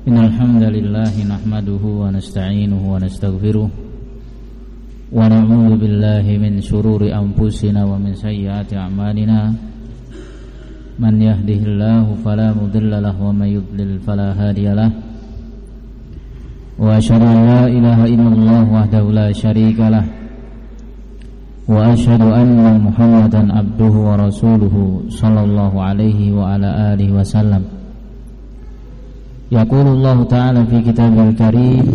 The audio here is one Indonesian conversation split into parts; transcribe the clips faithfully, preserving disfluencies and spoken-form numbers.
Innal hamdalillah nahmaduhu wa nasta'inuhu wa nastaghfiruh wa na'udzu billahi min shururi anfusina wa min sayyiati a'malina. Man yahdihillahu fala mudilla lahu wa may yudlil fala hadiyalah. Wa asyhadu an la ilaha illallah wahdahu la syarika lah. Wa asyhadu anna Muhammadan abduhu wa rasuluhu sallallahu alaihi wa ala alihi wasallam. Yaqulullahu ta'ala fi kitabil karim,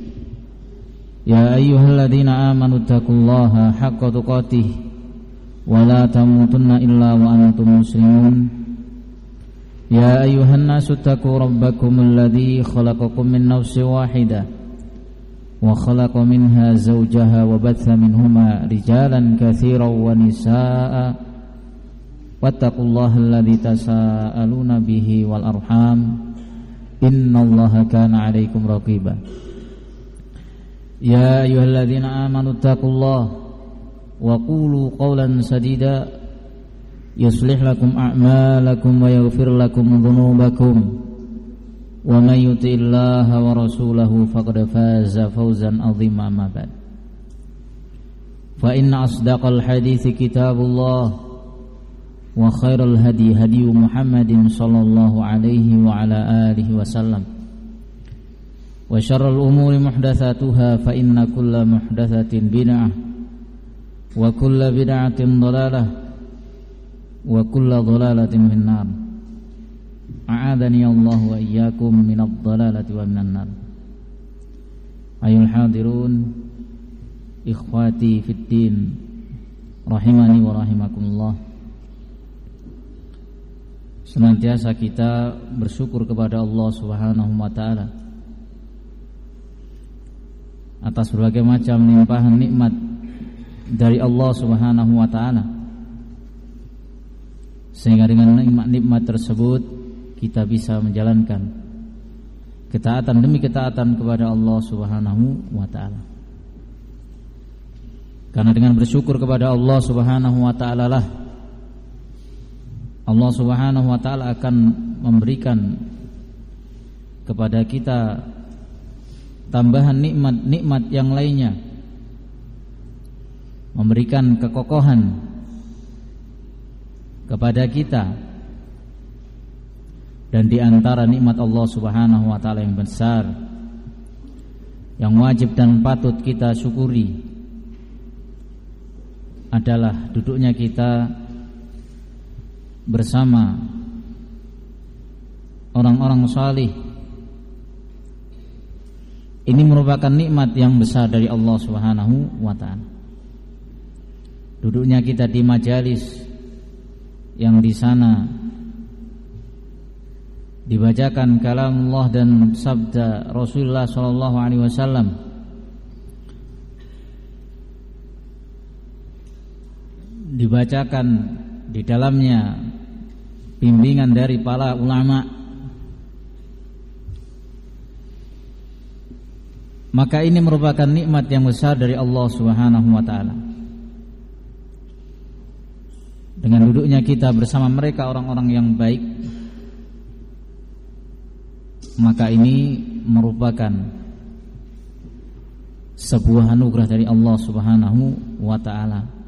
ya ayyuhalladzina amanu taqullaha haqqa tuqatih wa la tamutunna illa wa antum muslimun. Ya ayyuhan nasu taqu rabbakumul ladzi khalaqakum min nafsin wahidah wa khalaqa minha zawjaha wa batha minhuma rijalan katsiran wa nisaa'a wattaqullaha alladzi tasaaluna bihi wal arham innallaha kana 'alaikum raqiba. Ya ayyuhalladzina amanu taqullaha wa qulu qawlan sadida yuslih lakum a'malakum wa yaghfir lakum dhunubakum wa may yuti'illaha wa rasulahu faqad faza fawzan 'azima. Amma ba'd. Fa inna asdaqal hadithi kitabullah wa khairal hadi hadi Muhammadin sallallahu alaihi wa ala alihi wasallam wa syarrul umuri muhdatsatuha fa inna kulla muhdatsatin bid'ah wa kulla bid'atin dhalalah wa kulla dhalalatin finnar. A'adani Allah wa iyyakum minadh dhalalati wa minan nar. Ayul hadirun ikhwati fid din rahimani wa rahimakumullah. Senantiasa kita bersyukur kepada Allah Subhanahu wa taala atas berbagai macam limpahan nikmat dari Allah Subhanahu wa taala, sehingga dengan nikmat-nikmat tersebut kita bisa menjalankan ketaatan demi ketaatan kepada Allah Subhanahu wa taala. Karena dengan bersyukur kepada Allah Subhanahu wa taala lah Allah Subhanahu wa ta'ala akan memberikan kepada kita tambahan nikmat-nikmat yang lainnya, memberikan kekokohan kepada kita. Dan di antara nikmat Allah Subhanahu wa ta'ala yang besar, yang wajib dan patut kita syukuri adalah duduknya kita bersama orang-orang salih. Ini merupakan nikmat yang besar dari Allah Subhanahu wa ta'ala. Duduknya kita di majalis yang di sana dibacakan kalam Allah dan sabda Rasulullah sallallahu alaihi wasallam, dibacakan di dalamnya bimbingan dari para ulama, maka ini merupakan nikmat yang besar dari Allah Subhanahu wa ta'ala. Dengan duduknya kita bersama mereka orang-orang yang baik, maka ini merupakan sebuah anugerah dari Allah Subhanahu wa ta'ala.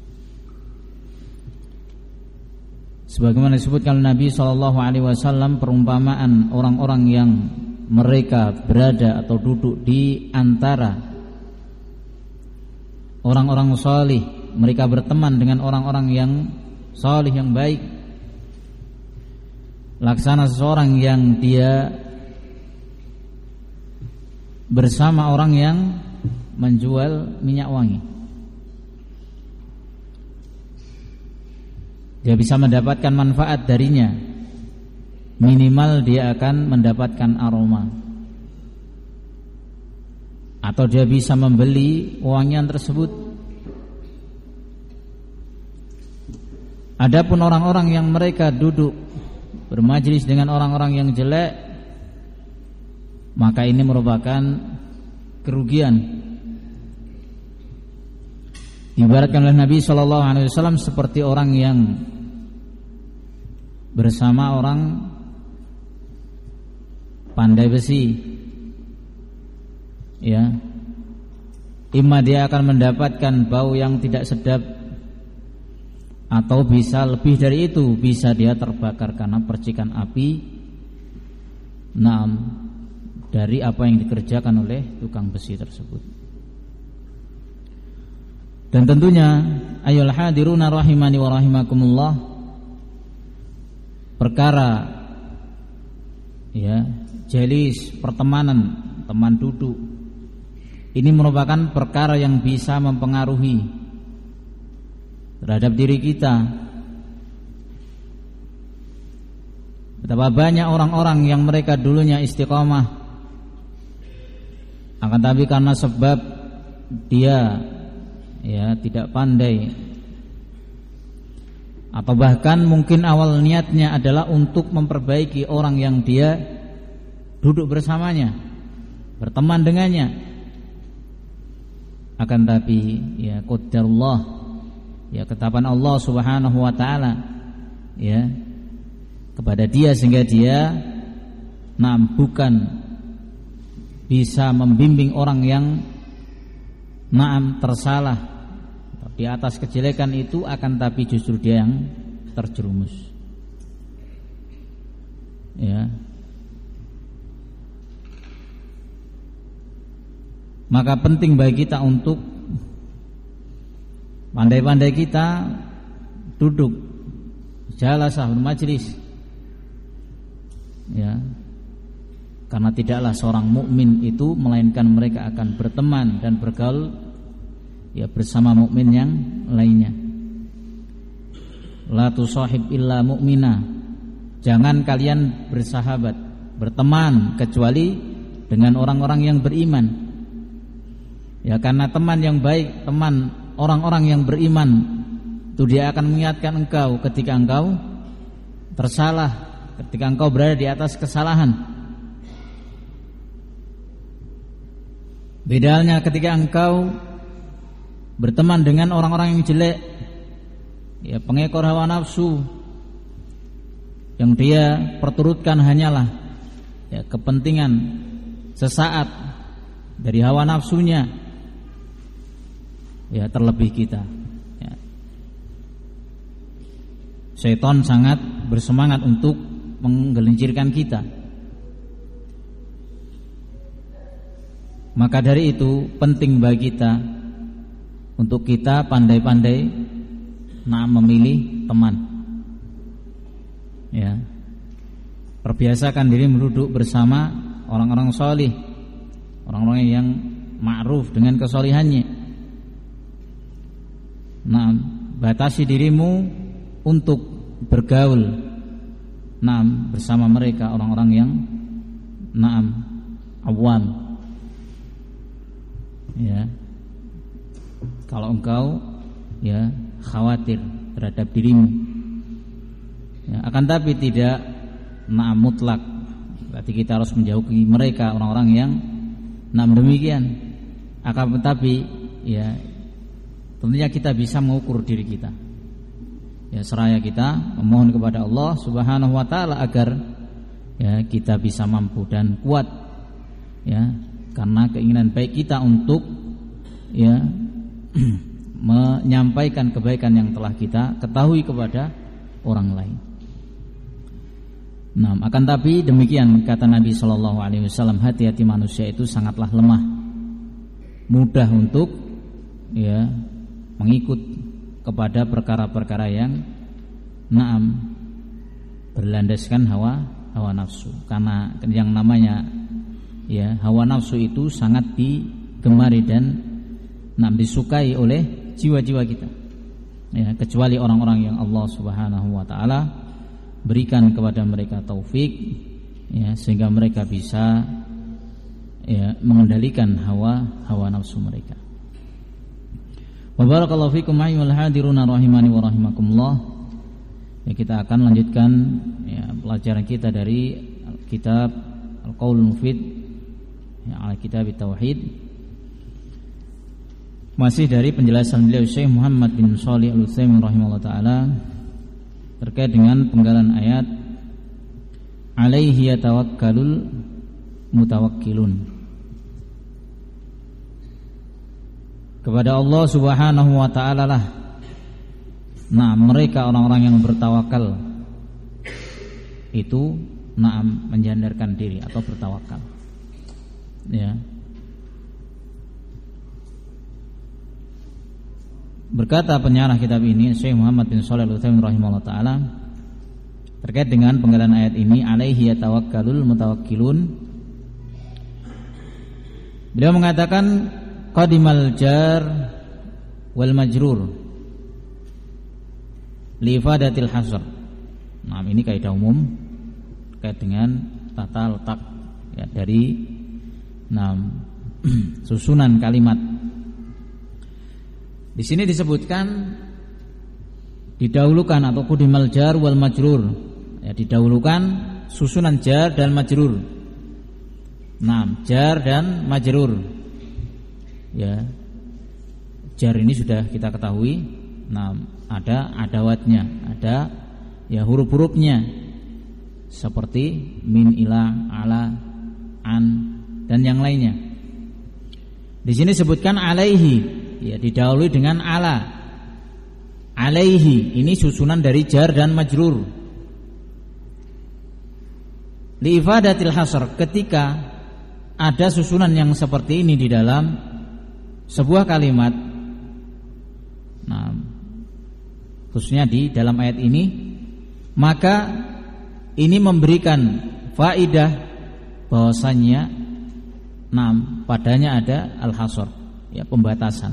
Sebagaimana disebutkan Nabi shallallahu alaihi wasallam, perumpamaan orang-orang yang mereka berada atau duduk di antara orang-orang salih, mereka berteman dengan orang-orang yang salih yang baik, laksana seseorang yang dia bersama orang yang menjual minyak wangi. Dia bisa mendapatkan manfaat darinya, minimal dia akan mendapatkan aroma, atau dia bisa membeli wangian tersebut. Adapun orang-orang yang mereka duduk bermajlis dengan orang-orang yang jelek, maka ini merupakan kerugian. Diibaratkan oleh Nabi shallallahu alaihi wasallam seperti orang yang bersama orang pandai besi, ya, imma dia akan mendapatkan bau yang tidak sedap, atau bisa lebih dari itu, bisa dia terbakar karena percikan api, naam, dari apa yang dikerjakan oleh tukang besi tersebut. Dan tentunya ayyuhal hadiruna rahimani wa rahimakumullah, perkara, ya, jelis, pertemanan, teman duduk, ini merupakan perkara yang bisa mempengaruhi terhadap diri kita. Betapa banyak orang-orang yang mereka dulunya istiqomah, akan tapi karena sebab dia, ya, tidak pandai, atau bahkan mungkin awal niatnya adalah untuk memperbaiki orang yang dia duduk bersamanya, berteman dengannya, akan tapi, ya, qadarullah, ya, ketetapan Allah Subhanahu wa taala, ya, kepada dia, sehingga dia, nah, bukan bisa membimbing orang yang, naam, tersalah di atas kejelekan itu, akan tapi justru dia yang terjerumus, ya. Maka penting bagi kita untuk pandai-pandai kita duduk, jalasah, bermajlis, ya, karena tidaklah seorang mukmin itu melainkan mereka akan berteman dan bergaul, ya, bersama mukmin yang lainnya. La tusahib illa mu'mina, jangan kalian bersahabat, berteman kecuali dengan orang-orang yang beriman. Ya, karena teman yang baik, teman orang-orang yang beriman itu dia akan mengingatkan engkau ketika engkau tersalah, ketika engkau berada di atas kesalahan. Bedanya ketika engkau berteman dengan orang-orang yang jelek, ya, pengekor hawa nafsu, yang dia perturutkan hanyalah, ya, kepentingan sesaat dari hawa nafsunya, ya, terlebih kita, ya. Syaitan sangat bersemangat untuk menggelincirkan kita. Maka dari itu penting bagi kita untuk kita pandai-pandai, nah, memilih teman, ya. Perbiasakan diri duduk bersama orang-orang salih, orang-orang yang ma'ruf dengan kesolihannya. Nah, batasi dirimu untuk bergaul, nah, bersama mereka, orang-orang yang, nah, awam, ya. Kalau engkau, ya, khawatir terhadap dirimu, ya, akan tapi tidak, nah, mutlak, berarti kita harus menjauhi mereka, orang-orang yang, nah, demikian. Akan tetapi, ya, tentunya kita bisa mengukur diri kita, ya, seraya kita memohon kepada Allah Subhanahu wa taala agar, ya, kita bisa mampu dan kuat, ya, karena keinginan baik kita untuk, ya, menyampaikan kebaikan yang telah kita ketahui kepada orang lain. Nah, akan tapi demikian kata Nabi Shallallahu Alaihi Wasallam, hati-hati manusia itu sangatlah lemah, mudah untuk, ya, mengikut kepada perkara-perkara yang, naam, berlandaskan hawa hawa nafsu. Karena yang namanya, ya, hawa nafsu itu sangat digemari dan, naam, disukai oleh jiwa-jiwa kita, ya, kecuali orang-orang yang Allah Subhanahu wa taala berikan kepada mereka taufik, ya, sehingga mereka bisa, ya, mengendalikan hawa hawa nafsu mereka. Wa barakallahu fikum ayyuhal hadiruna rahimani wa rahimakumullah. Ya, kita akan lanjutkan, ya, pelajaran kita dari kitab Al-Qaulul Mufid, ya, ala kitab Tauhid. Masih dari penjelasan beliau Syekh Muhammad bin Shalih Al-Utsaimin rahimahullah taala terkait dengan penggalan ayat alaihi yatawakkalul mutawakkilun. Kepada Allah Subhanahu wa taala lah nah mereka orang-orang yang bertawakal itu nah menyandarkan diri atau bertawakal. Ya. Berkata penyarah kitab ini Syekh Muhammad bin Shalih Al-Utsaimin rahimahullah taala terkait dengan pengertian ayat ini, alaihi yatawakkalul mutawakkilun. Beliau mengatakan qadimal jar wal majrur li ifadatil hasr. Nah, ini kaidah umum terkait dengan tata letak ya, dari nah, susunan kalimat. Di sini disebutkan didahulukan atau qadimal jar wal majrur. Ya, didahulukan susunan jar dan majrur. Nah, jar dan majrur. Ya. Jar ini sudah kita ketahui. Nah, ada adawatnya, ada ya huruf-hurufnya seperti min, ila, ala, an dan yang lainnya. Di sini sebutkan alaihi, ya didahului dengan ala. Alaihi ini susunan dari jar dan majrur. Li ifadatil hasr, ketika ada susunan yang seperti ini di dalam sebuah kalimat. Nah, khususnya di dalam ayat ini, maka ini memberikan faidah bahwasannya nah, padanya ada al-hasr, ya pembatasan.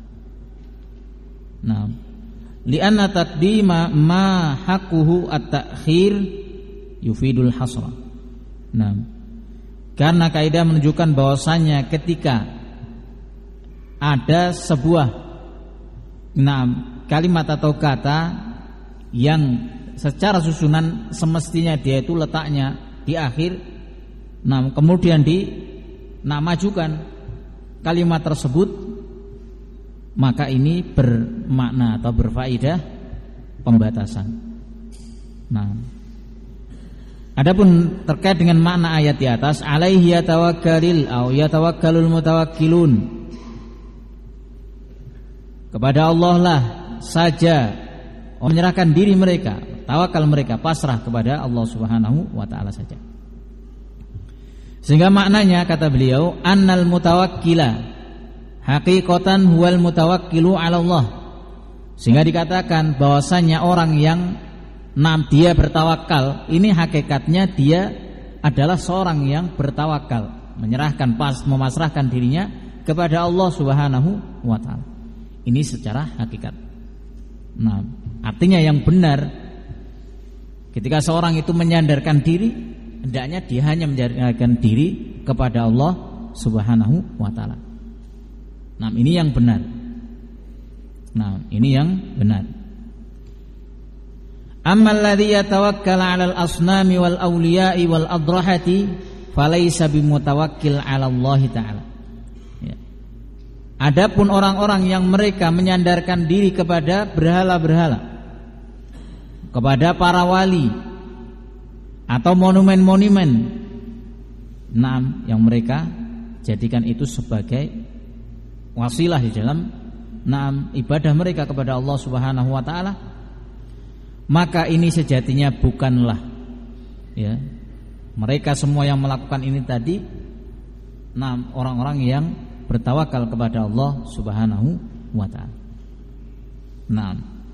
Nah, li'anna taqdima ma haqquhu at-ta'khir yufidul hasra. Nah, karena kaidah menunjukkan bahwasannya ketika ada sebuah nah, kalimat atau kata yang secara susunan semestinya dia itu letaknya di akhir, nah kemudian di nah majukan kalimat tersebut, maka ini bermakna atau berfaedah pembatasan. Nah, adapun terkait dengan makna ayat di atas, alaihi yatawakkalul au yatawakkalul mutawakkilun, kepada Allah lah saja menyerahkan diri mereka, tawakal mereka, pasrah kepada Allah Subhanahu wa taala saja. Sehingga maknanya kata beliau, annal mutawakkila haqiqatan huwal mutawakkilu 'ala Allah. Sehingga dikatakan bahwasanya orang yang nam dia bertawakal, ini hakikatnya dia adalah seorang yang bertawakal, menyerahkan pas memasrahkan dirinya kepada Allah Subhanahu wa taala. Ini secara hakikat. Nah, artinya yang benar ketika seorang itu menyandarkan diri, hendaknya dia hanya menyandarkan diri kepada Allah Subhanahu wa taala. Nah, ini yang benar. Nah, ini yang benar. Ammal ladzi yatawakkal 'alal asnami wal awliya'i wal adrahati falaysa bimutawakkil 'ala Allah taala. Adapun orang-orang yang mereka menyandarkan diri kepada berhala-berhala, kepada para wali atau monumen-monumen, nah, yang mereka jadikan itu sebagai wasilah di dalam nah, ibadah mereka kepada Allah Subhanahu wa taala, maka ini sejatinya bukanlah ya mereka semua yang melakukan ini tadi nah, orang-orang yang bertawakal kepada Allah Subhanahu wa taala. Nah,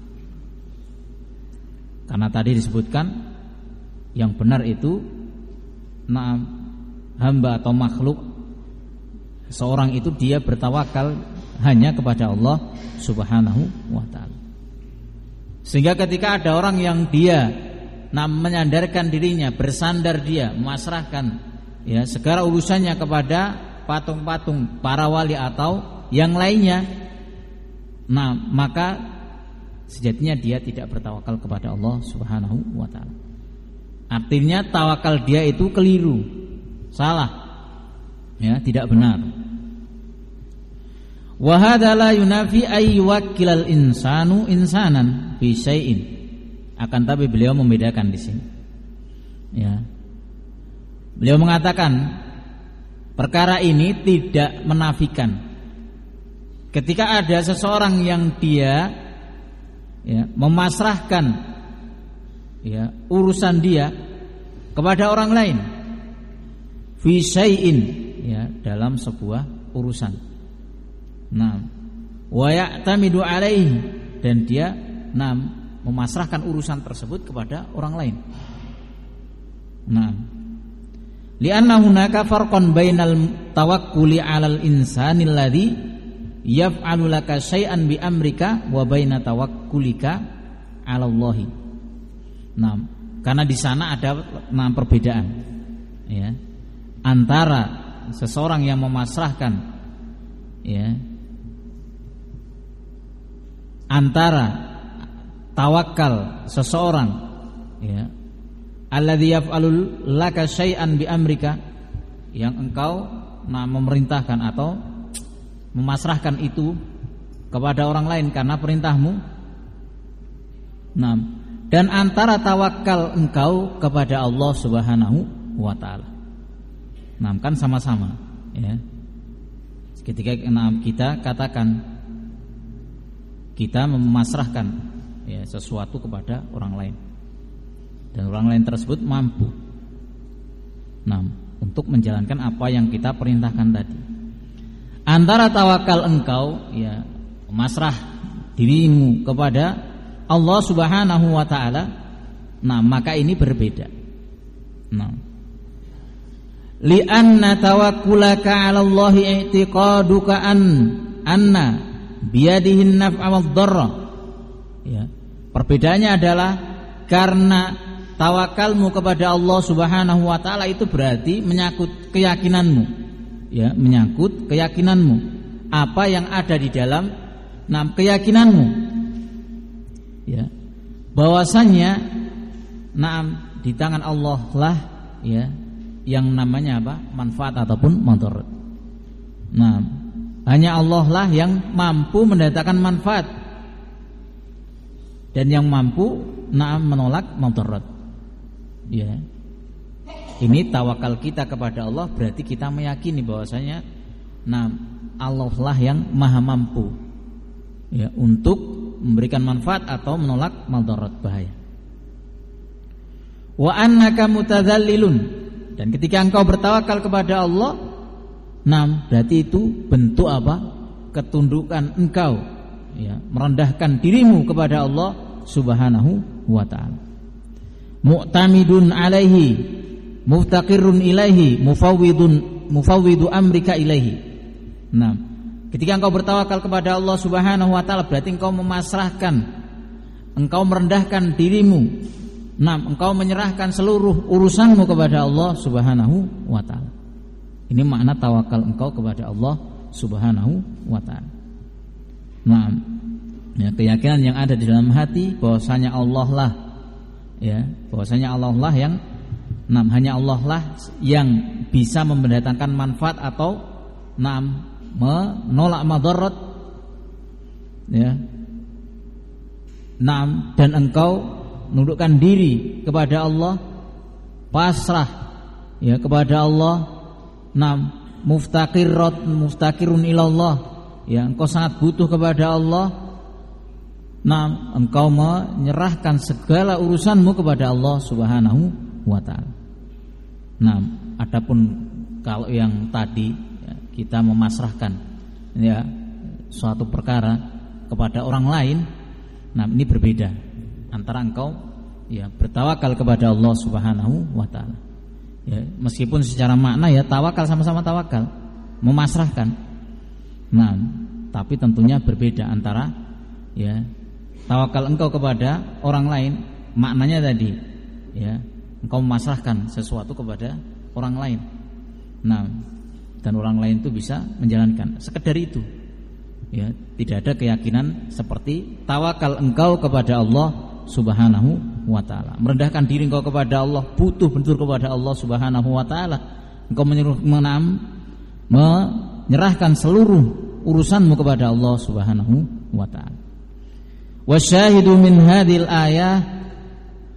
karena tadi disebutkan yang benar itu nah, hamba atau makhluk seorang itu dia bertawakal hanya kepada Allah Subhanahu wa taala. Sehingga ketika ada orang yang dia nah, menyandarkan dirinya, bersandar dia, memasrahkan ya segala urusannya kepada patung-patung para wali atau yang lainnya, nah maka sejatinya dia tidak bertawakal kepada Allah Subhanahu wa taala. Artinya tawakal dia itu keliru, salah, ya tidak benar. Wa hadza la yunafi ay yuwakkilal insanu insanan bi syai'in. Akan tapi beliau membedakan di sini. Ya. Beliau mengatakan perkara ini tidak menafikan ketika ada seseorang yang dia ya, memasrahkan ya, urusan dia kepada orang lain fi syai'in ya, dalam sebuah urusan. Nah, wa ya'tamidu alaihi, dan dia nah, memasrahkan urusan tersebut kepada orang lain. Nah, li'anna hunaka farqan bainal tawakkuli 'alal insani alladhi yaf'alu laka syai'an bi amrika wa baina tawakkulika 'ala Allah. Nah, karena di sana ada nah, perbedaan ya, antara seseorang yang memasrahkan ya, antara tawakal seseorang ya, alladzi yaf'alul laka syai'an bi amrika, yang engkau nah, memerintahkan atau memasrahkan itu kepada orang lain karena perintahmu. Nah, dan antara tawakal engkau kepada Allah Subhanahu wa taala. Nah, kan sama-sama ya. Ketika nah, kita katakan kita memasrahkan ya, sesuatu kepada orang lain, dan orang lain tersebut mampu nah, untuk menjalankan apa yang kita perintahkan tadi. Antara tawakal engkau ya, masrah dirimu kepada Allah Subhanahu wa taala, nah maka ini berbeda. Nah, li'anna tawakkulaka 'ala Allah i'tiqaduka an anna biyadihin naf'a wad-dharra. Ya, perbedaannya adalah karena tawakalmu kepada Allah Subhanahu wa taala itu berarti menyangkut keyakinanmu. Ya, menyangkut keyakinanmu. Apa yang ada di dalam nah, keyakinanmu. Ya. Bahwasanya naam di tangan Allah lah ya yang namanya apa? Manfaat ataupun madarat. Nah, hanya Allah lah yang mampu mendatangkan manfaat dan yang mampu naam menolak madarat. Ya. Ini tawakal kita kepada Allah, berarti kita meyakini bahwasanya nah Allah lah yang maha mampu ya untuk memberikan manfaat atau menolak madarat, bahaya. Wa annaka mutadzallilun, dan ketika engkau bertawakal kepada Allah, nah berarti itu bentuk apa? Ketundukan engkau ya, merendahkan dirimu kepada Allah Subhanahu wa taala. Mu'tamidun alaihi, muftaqirun ilaihi, mufawwidun mufawwidu amrika ilaihi. Nah, ketika engkau bertawakal kepada Allah Subhanahu wa taala, berarti engkau memasrahkan, engkau merendahkan dirimu. Nah, engkau menyerahkan seluruh urusanmu kepada Allah Subhanahu wa taala. Ini makna tawakal engkau kepada Allah Subhanahu wa taala. Nah, ya, keyakinan yang ada di dalam hati bahwasanya Allah lah ya, bahwasanya Allah lah yang nah, hanya Allah lah yang bisa mendatangkan manfaat atau nah menolak madarat ya. Naam, dan engkau menundukkan diri kepada Allah, pasrah ya kepada Allah. Naam, muftaqirat muftaqirun ilallah ya, engkau sangat butuh kepada Allah. Naam, engkau menyerahkan segala urusanmu kepada Allah Subhanahu wa taala. Naam, adapun kalau yang tadi kita memasrahkan ya suatu perkara kepada orang lain, nah ini berbeda antara engkau ya bertawakal kepada Allah Subhanahu wa taala. Ya, meskipun secara makna ya tawakal, sama-sama tawakal, memasrahkan. Nah, tapi tentunya berbeda antara ya tawakal engkau kepada orang lain, maknanya tadi ya engkau memasrahkan sesuatu kepada orang lain. Nah, dan orang lain itu bisa menjalankan sekedar itu ya, tidak ada keyakinan seperti tawakal engkau kepada Allah Subhanahu wa taala, merendahkan diri engkau kepada Allah, butuh betul kepada Allah Subhanahu wa taala, engkau menam, menyerahkan seluruh urusanmu kepada Allah Subhanahu wa taala. Wasyahidu min hadhil ayah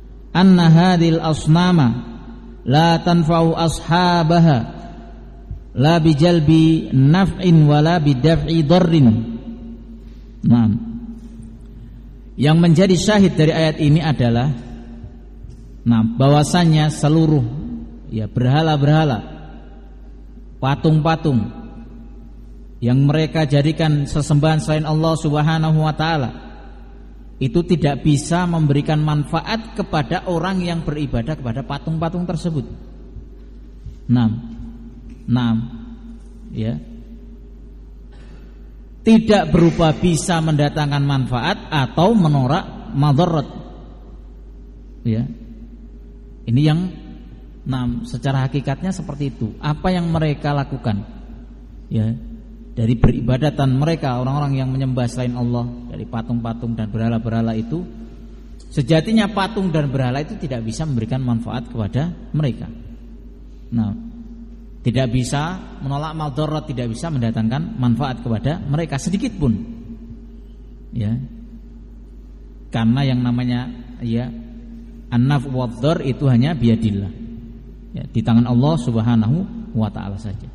anna hadhil asnama la tanfa'u ashabaha la bijalbi naf'in wala bidaf'i dharrin. Nah, yang menjadi syahid dari ayat ini adalah nah, bahwasannya seluruh ya berhala-berhala, patung-patung yang mereka jadikan sesembahan selain Allah Subhanahu wa taala itu tidak bisa memberikan manfaat kepada orang yang beribadah kepada patung-patung tersebut. Nah, nah, ya, tidak berupa bisa mendatangkan manfaat atau menolak madarat. Ya, ini yang, nah, secara hakikatnya seperti itu. Apa yang mereka lakukan, ya, dari beribadatan mereka, orang-orang yang menyembah selain Allah, dari patung-patung dan berhala-berhala itu, sejatinya patung dan berhala itu tidak bisa memberikan manfaat kepada mereka. Nah, tidak bisa menolak madarat, tidak bisa mendatangkan manfaat kepada mereka sedikit pun. Ya. Karena yang namanya ya an-naf' wad-dhar itu hanya biyadillah. Ya, di tangan Allah Subhanahu wa taala saja.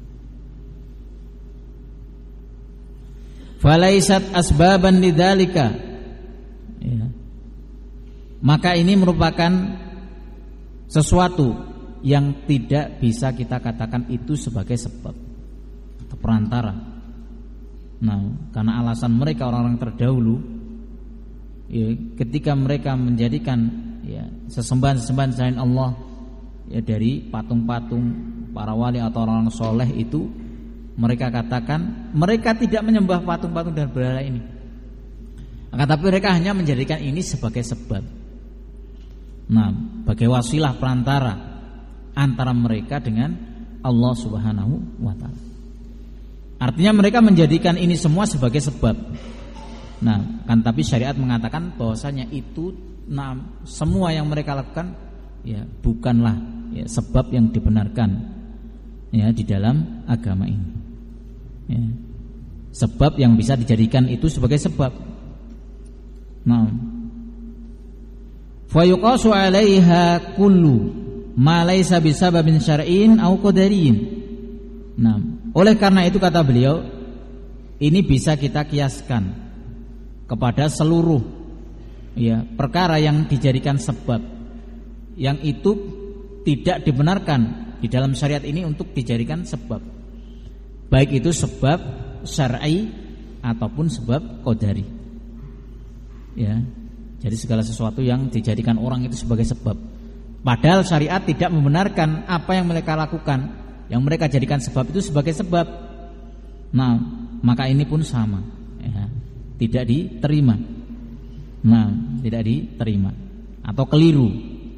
Falaisat asbaban lidzalika, ya. Maka ini merupakan sesuatu yang tidak bisa kita katakan itu sebagai sebab atau perantara. Nah, karena alasan mereka orang-orang terdahulu, ya, ketika mereka menjadikan ya sesembahan-sesembahan selain Allah, ya, dari patung-patung para wali atau orang-orang soleh itu, mereka katakan mereka tidak menyembah patung-patung dan berhala ini, akan tapi mereka hanya menjadikan ini sebagai sebab, nah, sebagai wasilah perantara antara mereka dengan Allah Subhanahu wa taala. Artinya mereka menjadikan ini semua sebagai sebab. Nah, kan tapi syariat mengatakan bahwasanya itu, nah, semua yang mereka lakukan ya bukanlah ya sebab yang dibenarkan ya di dalam agama ini. Ya. Sebab yang bisa dijadikan itu sebagai sebab. Nah, fa yuqasu 'alaiha kullu ma laysa bisababin syar'in au qadariyyin. Nah, oleh karena itu kata beliau, ini bisa kita kiaskan kepada seluruh ya perkara yang dijadikan sebab, yang itu tidak dibenarkan di dalam syariat ini untuk dijadikan sebab. Baik itu sebab syar'i ataupun sebab qadari. Ya. Jadi segala sesuatu yang dijadikan orang itu sebagai sebab, padahal syariat tidak membenarkan apa yang mereka lakukan, yang mereka jadikan sebab itu sebagai sebab. Nah, maka ini pun sama, ya, tidak diterima. Nah, tidak diterima atau keliru.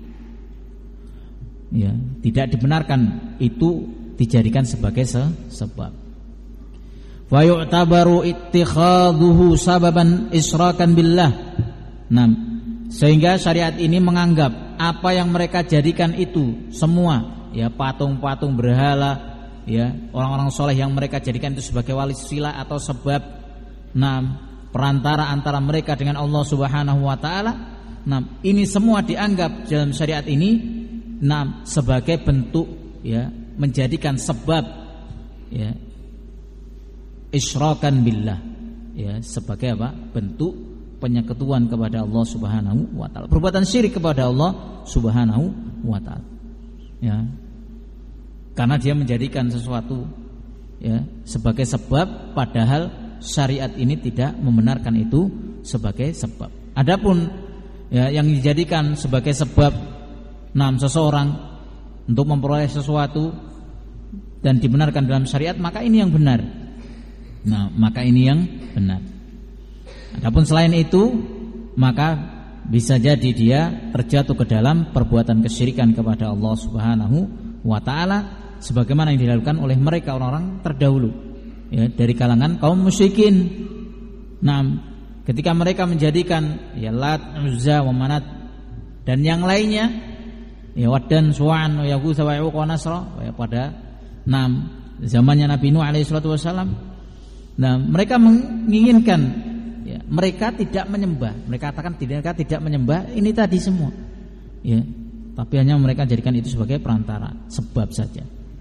Ya, tidak dibenarkan itu dijadikan sebagai sebab. Wa yu'tabaru ittikhadhuhu sababan israkan billah. Nah, sehingga syariat ini menganggap apa yang mereka jadikan itu semua, ya, patung-patung berhala, ya, orang-orang soleh yang mereka jadikan itu sebagai wasilah atau sebab, nah, perantara antara mereka dengan Allah Subhanahu wa taala. Nah, ini semua dianggap dalam syariat ini, nah, sebagai bentuk, ya, menjadikan sebab, ya, isyrakan billah, ya, sebagai apa? Bentuk penyekutuan kepada Allah Subhanahu wa taala, perbuatan syirik kepada Allah Subhanahu wa taala. Ya. Karena dia menjadikan sesuatu, ya, sebagai sebab, padahal syariat ini tidak membenarkan itu sebagai sebab. Adapun, ya, yang dijadikan sebagai sebab, nah, seseorang untuk memperoleh sesuatu dan dibenarkan dalam syariat, maka ini yang benar. Nah, maka ini yang benar. Adapun selain itu, maka bisa jadi dia terjatuh ke dalam perbuatan kesyirikan kepada Allah Subhanahu wa taala, sebagaimana yang dilakukan oleh mereka orang-orang terdahulu, ya, dari kalangan kaum musyrikin. Nah, ketika mereka menjadikan, ya, Lat, Uzza, wa Manat dan yang lainnya, ya, Waddan, Suwa'an, Yaghutsa wa Ya'uq wa Nasra, ya, pada nah, zamannya Nabi Nuh alaihi salatu wasallam. Nah, mereka menginginkan, ya, mereka tidak menyembah, mereka katakan mereka tidak menyembah ini tadi semua, ya, tapi hanya mereka jadikan itu sebagai perantara, sebab saja.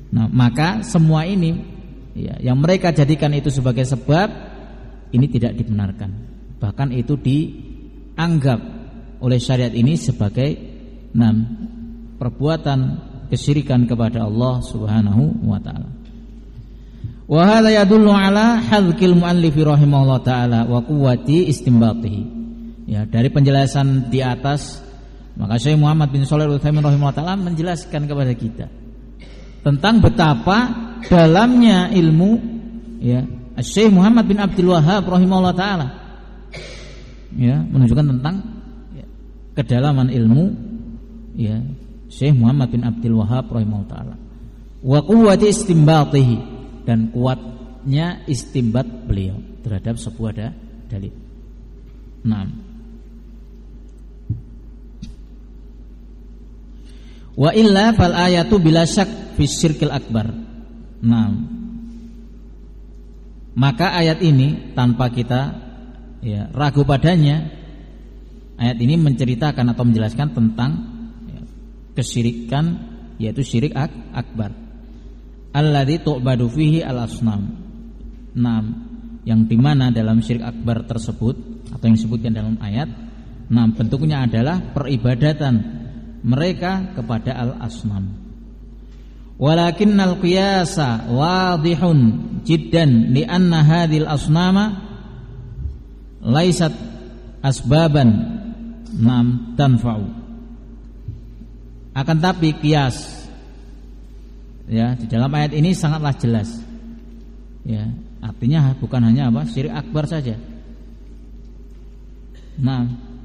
Nah, maka semua ini ya, yang mereka jadikan itu sebagai sebab ini tidak dibenarkan. Bahkan itu dianggap oleh syariat ini sebagai enam perbuatan kesyirikan kepada Allah Subhanahu wa taala. Wa hadza yadullu ala hadzkil muallif rahimahullah taala wa quwwati istinbatihi. Ya, dari penjelasan di atas maka Syekh Muhammad bin Shalih Al-Utsaimin rahimahullah taala menjelaskan kepada kita tentang betapa dalamnya ilmu ya Syekh Muhammad bin Abdul Wahhab rahimahullah taala. Ya, menunjukkan tentang ya, kedalaman ilmu ya Syekh Muhammad bin Abdul Wahhab rahimahullah taala. Wa quwwati istinbatihi, dan kuatnya istimbat beliau terhadap sebuah da, dalil. Naam. Wa illa fal ayatu bila syak fi syirkil akbar. Naam. Maka ayat ini tanpa kita ya, ragu padanya, ayat ini menceritakan atau menjelaskan tentang ya, kesyirikan, yaitu syirik ak, akbar. Alladzi tu'badu fihi al-asnam. Naam, yang dimana dalam syirik akbar tersebut atau yang disebutkan dalam ayat, naam, bentuknya adalah peribadatan mereka kepada al-asnam. Walakinnal qiyasa wadihun jiddan li anna hadhil asnama laisat asbaban nam tanfa'u. Akan tapi qiyas ya di dalam ayat ini sangatlah jelas. Ya, artinya bukan hanya apa? Syirik akbar saja. Nah,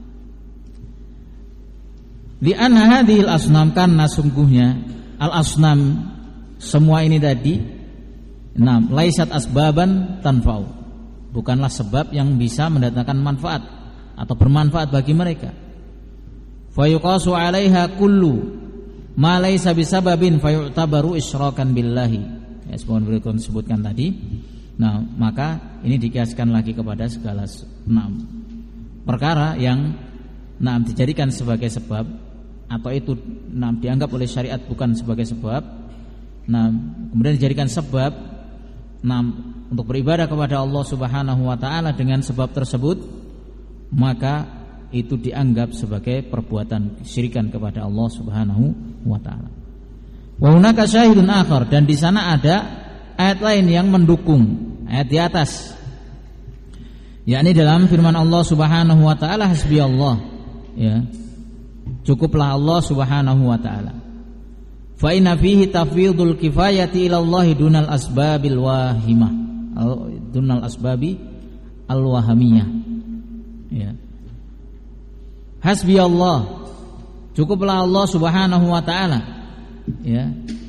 li anna hadhil asnam, karena sungguhnya al-asnam semua ini tadi nah laisat asbaban tanfa'u, bukanlah sebab yang bisa mendatangkan manfaat atau bermanfaat bagi mereka. Fa yuqasu 'alaiha kullu ma laisa bisababin fa yu'tabaru isyrakan billahi. Ya, sebagaimana berikut disebutkan tadi. Nah, maka ini dikiaskan lagi kepada segala enam perkara yang nah dijadikan sebagai sebab atau itu nah, dianggap oleh syariat bukan sebagai sebab, nah kemudian dijadikan sebab nah, untuk beribadah kepada Allah Subhanahu wa taala dengan sebab tersebut, maka itu dianggap sebagai perbuatan kesyirikan kepada Allah Subhanahu wa taala. Wa hunaka syahidun akhar, dan di sana ada ayat lain yang mendukung ayat di atas, yakni dalam firman Allah Subhanahu wa taala, hasbiyallah, ya. Cukuplah Allah Subhanahu wa taala. Fa inna fihi tafwidul kifayati ila Allah dunal asbabil wahimah, dunal asbabi al-wahamiyah. Ya. Hasbi Allah, cukuplah Allah Subhanahu wa taala, ya,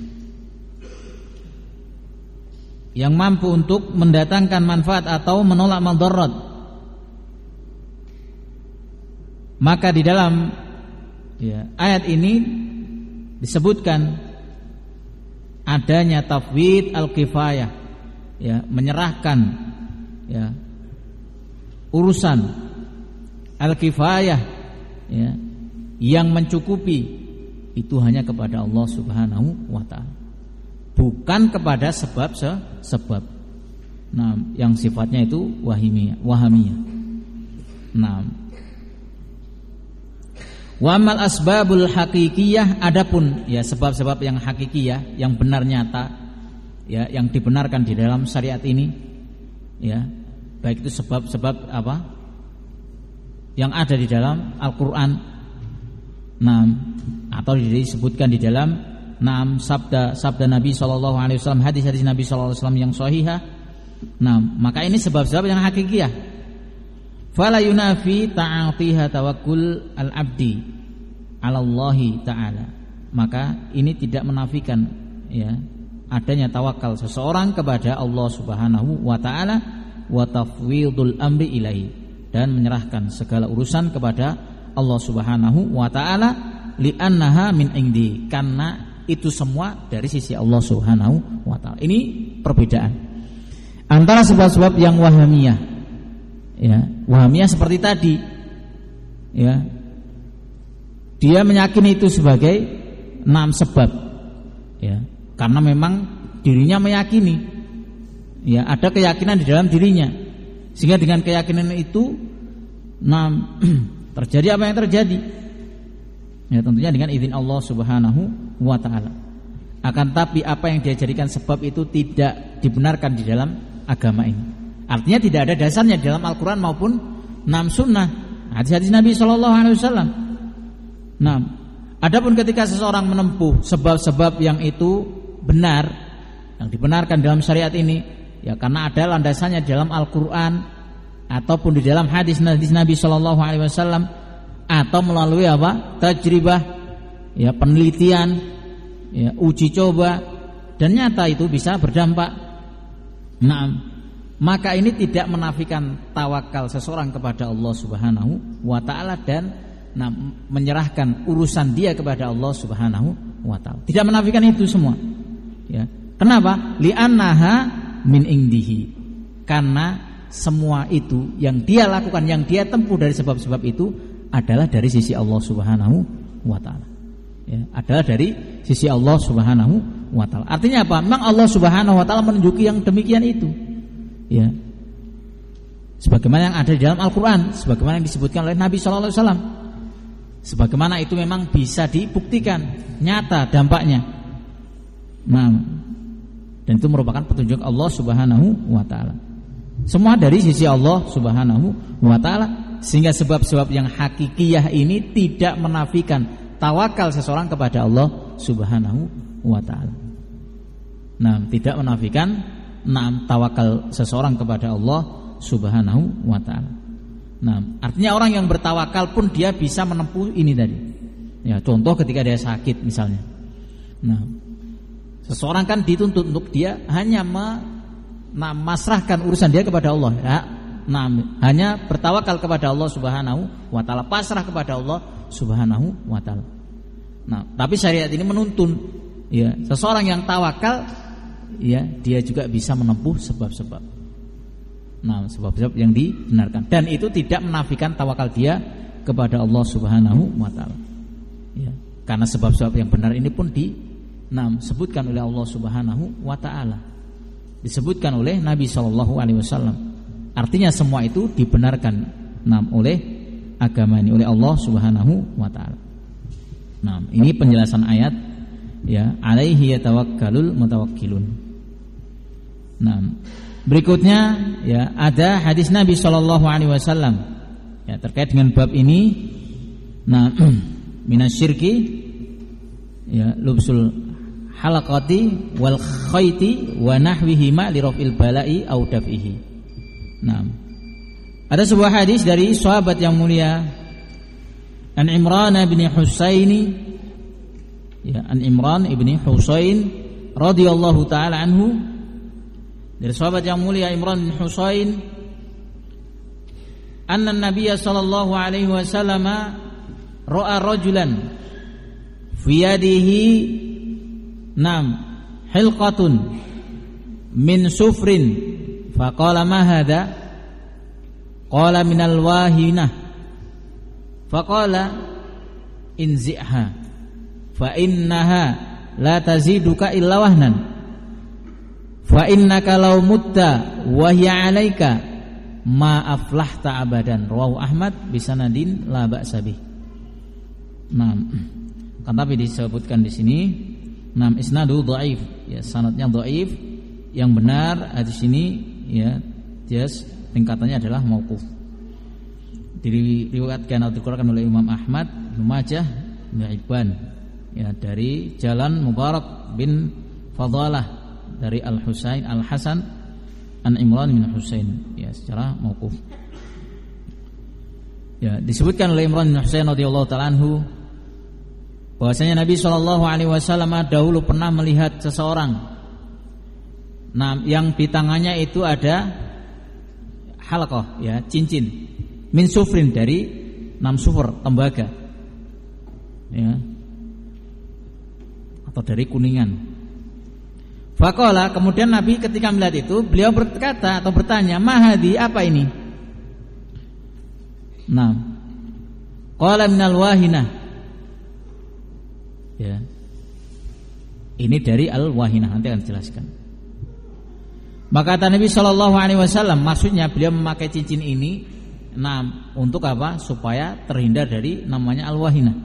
yang mampu untuk mendatangkan manfaat atau menolak madarat. Maka di dalam ya, ayat ini disebutkan adanya tafwid al-kifayah, ya, menyerahkan ya, urusan al-kifayah, ya, yang mencukupi itu hanya kepada Allah Subhanahu wa taala, bukan kepada sebab sebab. Nah, yang sifatnya itu wahimiyah, wahamiyah. Nah, wa amal asbabul hakikiyah, adapun ya sebab-sebab yang hakikiyah, yang benar nyata, ya, yang dibenarkan di dalam syariat ini, ya, baik itu sebab-sebab apa yang ada di dalam Al-Qur'an, nah, atau disebutkan di dalam enam sabda sabda Nabi sallallahu alaihi wasallam, hadis-hadis Nabi sallallahu alaihi wasallam yang sahihah. Nah, maka ini sebab-sebab yang hakikiyah. Fala yunafi ta'atiha tawakkul al-'abdi 'ala Allah taala. Maka ini tidak menafikan ya adanya tawakal seseorang kepada Allah Subhanahu wa taala wa tafwidul amri ilaihi, dan menyerahkan segala urusan kepada Allah Subhanahu wa taala li'annaha min indi, karena itu semua dari sisi Allah Subhanahu wa taala. Ini perbedaan antara sebab-sebab yang wahamiyah. Ya, wahamiyah seperti tadi, ya, dia meyakini itu sebagai enam sebab, ya, Karena memang dirinya meyakini, ya ada keyakinan di dalam dirinya, sehingga dengan keyakinan itu, nah terjadi apa yang terjadi, ya tentunya dengan izin Allah Subhanahu wa Ta'ala. Akan tapi apa yang dia jadikan sebab itu tidak dibenarkan di dalam agama ini. Artinya tidak ada dasarnya di dalam Al-Quran maupun nam sunnah, hadis-hadis Nabi Shallallahu Alaihi Wasallam. Nah, adapun ketika seseorang menempuh sebab-sebab yang itu benar, yang dibenarkan dalam syariat ini, ya karena ada landasannya dalam Al-Quran ataupun di dalam hadis-hadis Nabi Shallallahu Alaihi Wasallam, atau melalui apa? Tajribah, ya penelitian, ya uji coba, dan nyata itu bisa berdampak. Nah, maka ini tidak menafikan tawakal seseorang kepada Allah Subhanahu wa Ta'ala dan nah, menyerahkan urusan dia kepada Allah Subhanahu wa Ta'ala. Tidak menafikan itu semua. Ya. Kenapa? Li'annaha min indihi. Karena semua itu yang dia lakukan, yang dia tempuh dari sebab-sebab itu adalah dari sisi Allah Subhanahu wa Ta'ala. Ya, adalah dari sisi Allah Subhanahu wa Ta'ala. Artinya apa? Memang Allah Subhanahu wa Ta'ala menunjuki yang demikian itu. Ya. Sebagaimana yang ada di dalam Al-Quran, sebagaimana yang disebutkan oleh Nabi Shallallahu Alaihi Wasallam, sebagaimana itu memang bisa dibuktikan nyata dampaknya. Nah, dan itu merupakan petunjuk Allah Subhanahu wa Ta'ala. Semua dari sisi Allah Subhanahu wa Ta'ala, sehingga sebab-sebab yang hakikiyah ini tidak menafikan tawakal seseorang kepada Allah Subhanahu wa Ta'ala. Nah, tidak menafikan nah, tawakal seseorang kepada Allah Subhanahu wa Ta'ala. Nah, artinya orang yang bertawakal pun dia bisa menempuh ini tadi. Ya, contoh ketika dia sakit misalnya. Nah, seseorang kan dituntut untuk dia hanya memasrahkan urusan dia kepada Allah. Ya, nah, hanya bertawakal kepada Allah Subhanahu wa Ta'ala, pasrah kepada Allah Subhanahu wa Ta'ala. Nah, tapi syariat ini menuntun, ya, seseorang yang tawakal, ya, dia juga bisa menempuh sebab-sebab. Nah, sebab-sebab yang dibenarkan, dan itu tidak menafikan tawakal dia kepada Allah Subhanahu wa Ta'ala. Ya, karena sebab-sebab yang benar ini pun di nah, disebutkan oleh Allah Subhanahu wa Ta'ala, disebutkan oleh Nabi Shallallahu Alaihi Wasallam. Artinya semua itu dibenarkan nah, oleh agama ini, oleh Allah Subhanahu wa Ta'ala. Nah, ini penjelasan ayat, ya, alaihi yatawakkalul mutawakkilun. Nah, berikutnya, ya, ada hadis Nabi Shallallahu Alaihi Wasallam, ya, terkait dengan bab ini. Nah, minasyirki, ya, lubsul halaqati wal khayti wa nahwihima li raf'il bala'i au daf'ihi. Nah, ada sebuah hadis dari sahabat yang mulia, An Imran bin Husaini, ya, An Imran ibni Husain radhiyallahu taala anhu, dari sahabat yang mulia Imran bin Husain, anna Nabiy sallallahu alaihi wasallam ra'a rajulan fi yadihi nam hilqatun min sufrin faqala ma hadha, qala minal wahinah, faqala inzi'ha fa innaha la taziduka illa wahnan fa innaka law mutta wa hiya 'alaika ma aflahta abadan. Rawahu Ahmad bisanadin la ba'sa bih. Nah, kan tapi disebutkan di sini, nam isnadu dhaif, ya, sanadnya dhaif. Yang benar hadis ini, ya, dia tingkatannya adalah mauquf. Diriwayatkan atau dikeluarkan oleh Imam Ahmad, Ibnu Majah, Ibnu Hibban, ya, dari jalan Mubarak bin Fadalah dari Al-Husain Al-Hasan An Imran bin Husain, ya, secara mauquf. Ya, disebutkan oleh Imran bin Husain radhiyallahu taala anhu bahwasanya Nabi sallallahu alaihi wasallam dahulu pernah melihat seseorang, nah, yang di tangannya itu ada halaqah, ya, cincin min sufrin, dari enam sufur, tembaga, ya, atau dari kuningan. Faqala, kemudian Nabi ketika melihat itu, beliau berkata atau bertanya, mahadi, apa ini? Nah, qala minal wahinah, ya, Ini dari al-wahinah, nanti akan dijelaskan. Maka kata Nabi shallallahu alaihi wasallam, maksudnya beliau memakai cincin ini, nah, untuk apa? Supaya terhindar dari namanya al-wahinah.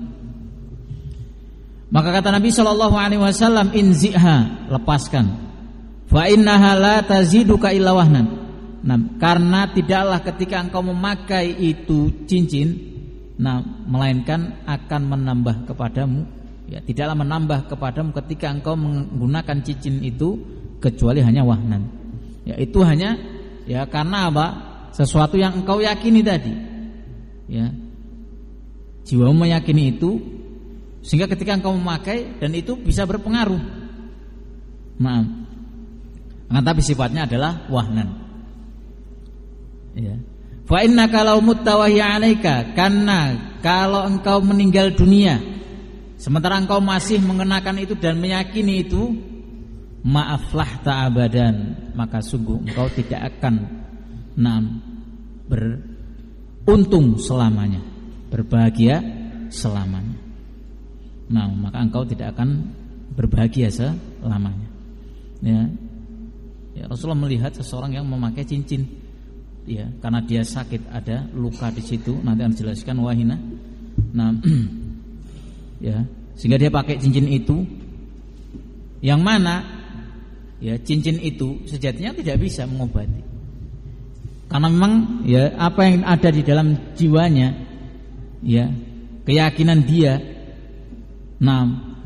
Maka kata Nabi shallallahu alaihi wasallam, inziha, lepaskan. Fa innaha la taziduka illa wahnan. Nah, karena tidaklah ketika engkau memakai itu cincin, nah, melainkan akan menambah kepadamu, ya, tidaklah menambah kepadamu ketika engkau menggunakan cincin itu kecuali hanya wahnan. Ya, itu hanya ya karena apa? Sesuatu yang engkau yakini tadi. Ya. Jiwamu meyakini itu sehingga ketika engkau memakai dan itu bisa berpengaruh. Nah, tapi sifatnya adalah wahnan. Ya. Fa innaka law mutta wa hiya 'alaika, karena kalau engkau meninggal dunia sementara engkau masih mengenakan itu dan meyakini itu, ma'aflah ta'abadan, maka sungguh engkau tidak akan nah, beruntung selamanya, berbahagia selamanya. Nah, maka engkau tidak akan berbahagia selamanya. Ya, ya Rasulullah melihat seseorang yang memakai cincin, ya, karena dia sakit, ada luka di situ, nanti akan dijelaskan wahina. Nah, ya, sehingga dia pakai cincin itu, yang mana ya cincin itu sejatinya tidak bisa mengobati, karena memang ya apa yang ada di dalam jiwanya, ya keyakinan dia, nah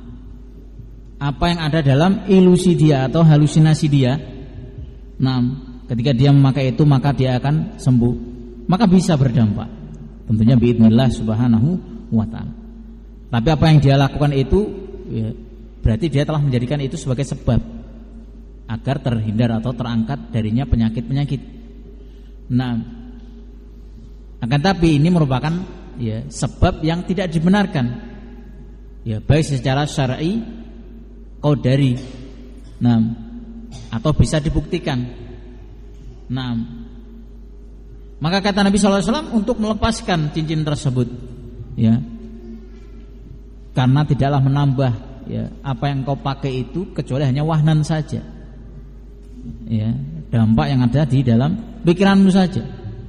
apa yang ada dalam ilusi dia atau halusinasi dia, nah ketika dia memakai itu maka dia akan sembuh, maka bisa berdampak tentunya biidznillah subhanahu wa ta'ala. Tapi apa yang dia lakukan itu ya, berarti dia telah menjadikan itu sebagai sebab agar terhindar atau terangkat darinya penyakit-penyakit. Nah, akan tapi ini merupakan ya sebab yang tidak dibenarkan, ya baik secara syar'i, qadari, nah atau bisa dibuktikan. Nah, maka kata Nabi shallallahu alaihi wasallam untuk melepaskan cincin tersebut, ya, karena tidaklah menambah ya apa yang kau pakai itu kecuali hanya wahnan saja. Ya, dampak yang ada di dalam pikiranmu saja.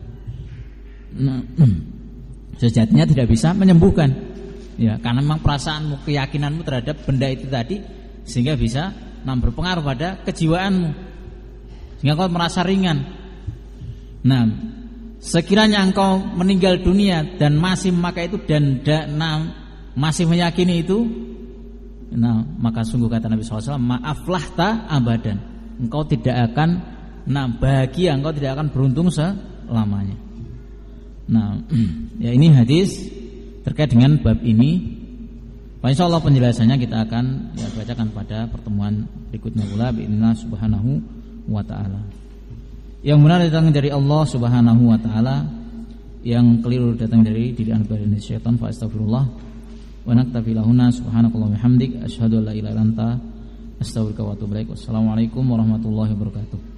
Nah, sejatinya tidak bisa menyembuhkan. Ya, karena memang perasaanmu, keyakinanmu terhadap benda itu tadi sehingga bisa nah, berpengaruh pada kejiwaanmu sehingga kau merasa ringan. Nah, sekiranya engkau meninggal dunia dan masih memakai itu dan da, nah, masih meyakini itu, nah maka sungguh kata Nabi shallallahu alaihi wasallam, maaflah ta abadan, engkau tidak akan nah bahagia, engkau tidak akan beruntung selamanya. Nah, ya ini hadis terkait dengan bab ini. Insyaallah penjelasannya kita akan ya, bacakan pada pertemuan berikutnya pula bi'inna subhanahu wa ta'ala. Yang benar datang dari Allah subhanahu wa ta'ala, yang keliru datang dari diri anda dan syaitan. Fa astaghfirullah wa naktafi lahuna subhanakallahumma hamdik asyhadu an la ilaha illa anta astaghfiruka wa atubu ilaik. Wassalamualaikum warahmatullahi wabarakatuh.